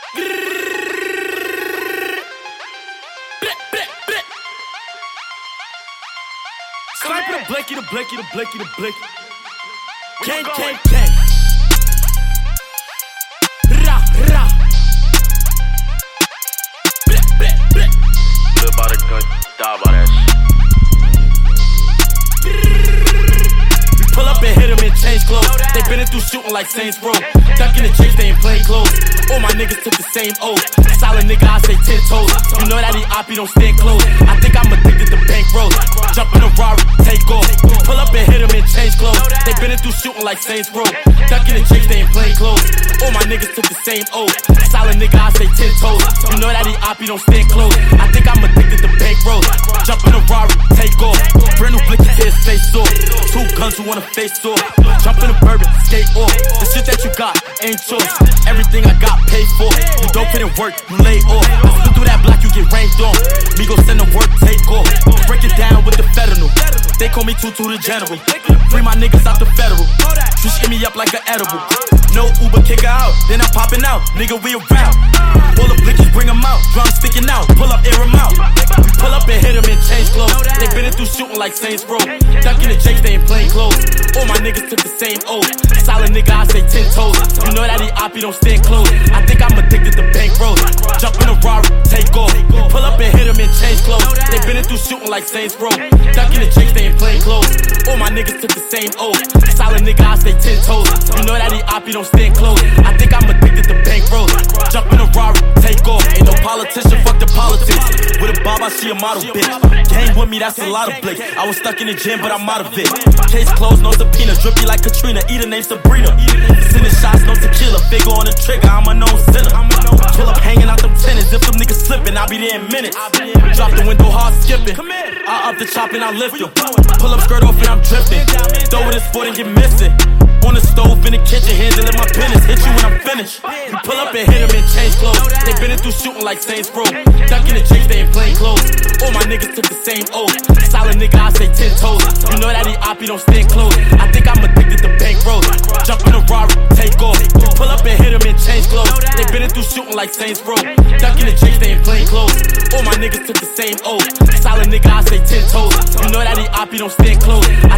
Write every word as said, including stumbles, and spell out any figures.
Sniper the blicky, the blicky, the blicky, the blicky. Gang, gang, gang. Ra, ra. Blip, blip, blip. Live by the gun, die by that shit. We pull up and hit 'em in change clothes. They been through shooting like Saints Row. Ducking the chicks, they in plain clothes. All my niggas took the same oath. Solid nigga, I say ten toes. You know that he oppy don't stand close. I think I'm addicted to bankroll. Jump in a Rari, take off. Pull up and hit 'em in change clothes. They been through shooting like Saints Row. Ducking the chicks, they in plain clothes. All my niggas took the same oath. Solid nigga, I say ten toes. You know that he oppy don't stand close. I think I'm addicted to bankroll. Jump in a Rari, take off. Brand new blicky to his face off. Two guns who wanna face off. Jump in a bourbon, skate off. The shit that you got ain't yours. Everything I got paid for. You don't put in work, you lay off. I slip through that block, you get rained on. Me go send the work, take off. Break it down with the federal. They call me Tutu the general. Free my niggas out the federal. You shit me up like an edible. No Uber, kick her out. Then I'm popping out. Nigga, we around. All the blickies, bring 'em out. Drums sticking out. Pull up, air 'em out. We pull up and hit 'em in change clothes. They been through shooting like Saints Row. Ducking the jakes, they in plain clothes. All my niggas took the same oath. Solid nigga, I say ten toes. You know that he oppy don't stand close. I think I'm addicted to bankroll. Jump in a Rari, take off. Pull up and hit 'em in change clothes. They been through shooting like Saints Row. Ducking the jakes, they in plain clothes. All my niggas took the same oath. Solid nigga, I say ten toes. You know that he oppy don't stand close. I think I'm addicted to bankroll. Jump in a Rari, take off. Ain't no politician, fuck the politics. With a bob, I see a model bitch. Gang with me, that's a lot of blicks. I was stuck in the gym, but I'm out of it. Case closed, no subpoena. Drippy like Katrina, eat her name Sabrina. Sending shots, no tequila. Figure on the trigger, I'm a known sinner. Pull up hanging out them tenants. If them niggas slipping, I'll be there in minutes. Drop the window hard skipping. I up the chop and I lift them. Pull up skirt off and I'm drifting. Throw it in sport and get missing. On the stove in the kitchen, handling my business. Hit you when I'm finished. We pull up and hit 'em in change clothes. They been through shooting like Saints Row. Ducking the chicks, they in plain clothes. All my niggas took the same oath. Solid nigga, I say ten toes. You know that he oppy don't stand close. I think I'm addicted to bankroll. Jump in a Rari, take off. Pull up and hit 'em in change clothes. They been through shooting like Saints Row. Ducking the chicks, they in plain clothes. All my niggas took the same oath. Solid nigga, I say ten toes. You know that he oppy don't stand close.